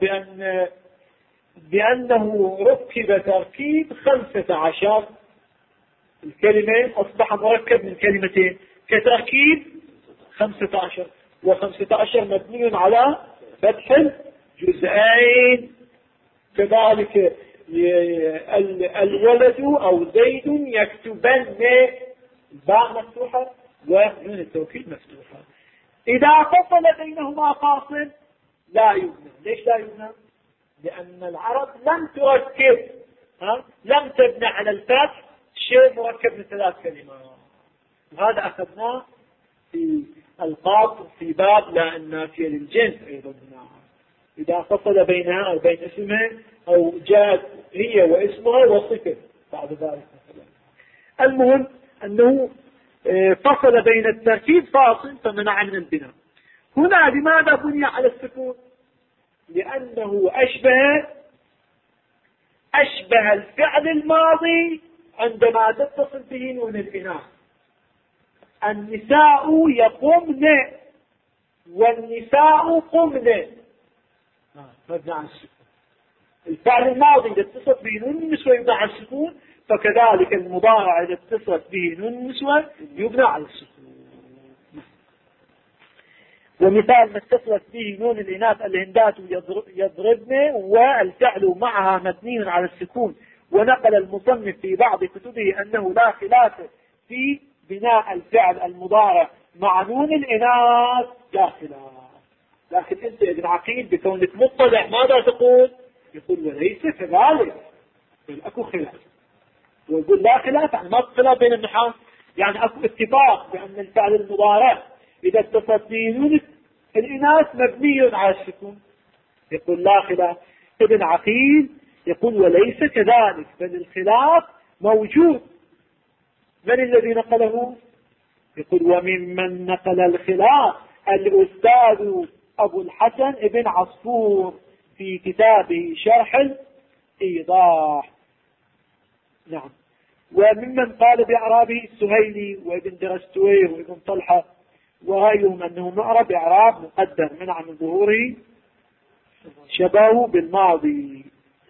بأنه ركب تركيب 15، الكلمين أصبح مركب من كلمتين كتركيب 15، و15 مبني على فتح الجزئين. كذلك الولد أو زيد يكتبن، الباء مفتوحة ونون التوكيد مفتوحة. إذا فصل بينهما فاصل لا يبنى. ليش لا يبنى؟ لأن العرب لم تركب، لم تبنى على الفتح شيء مركب من 3 كلمات. وهذا أخذناه في القاف في باب لا النافية للجنس أيضا. إذا فصل بينها أو بين اسمها أو جاءت هي واسمها وصفه بعد ذلك مثلا. المهم أنه فصل بين التركيب فاصل فمنع من البناء. هنا لماذا بني على السكون؟ لأنه أشبه الفعل الماضي عندما تتصل به نون الإناث. النساء يقمن والنساء قمن، مبنى على السكون. الفعل الماضي إذا اتصلت به نون النسوة يبنى على السكون، فكذلك المضارع إذا اتصلت به نون النسوة يبنى على السكون. ومثال ما اتصلت به نون الإناث الهندات يضربن والفعل معها مبني على السكون. ونقل المصنف في بعض كتبه أنه لا خلاف في بناء الفعل المضارع مع نون الإناث لا خلاف. لكن أنت ابن عقيل بكونك مطلع ماذا تقول؟ يقول وليس كذلك، بل أكو خلاف. ويقول لا خلاف، يعني ما خلاف بين النحاة، يعني أكو اتفاق بأن الفعل المضارع إذا اتصلت به نون الإناث مبني على السكون. يقول لا خلاف. ابن عقيل يقول وليس كذلك، بل الخلاف موجود. من الذي نقله؟ يقول وممن نقل الخلاف الأستاذ أبو الحسن ابن عصفور في كتابه شرح الإيضاح. نعم. وممن قال بإعرابه السهيلي وابن درستويه وابن طلحة ورأيهم أنه معرب إعراب مقدر منع من ظهوره شبهه بالماضي.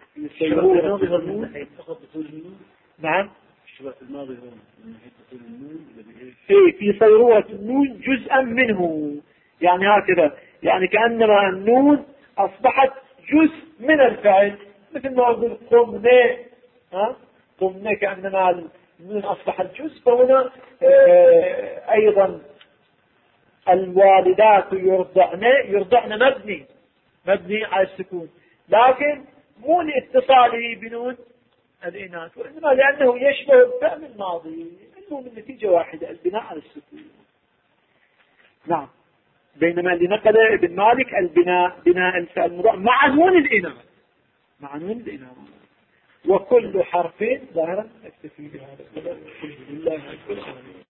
نعم. الماضي هو من حيث النون في صيرورة النون جزءا منه، يعني هكذا، يعني كأنما النون أصبحت جزء من الفعل، مثل ما أقول قمنا، قمنا كأنما النون أصبحت جزء. فهنا أيضا الوالدات يرضعن مبني على السكون، لكن مو لاتصاله بنون الإناث، وإنما لأنه يشبه الفعل الماضي، إنه من نتيجة واحدة البناء على السكون. نعم. بينما اللي نقل ابن مالك بناء الفعل المضارع مع نون الإناث، وكل حرف ظاهرا. أكتفي بهذا.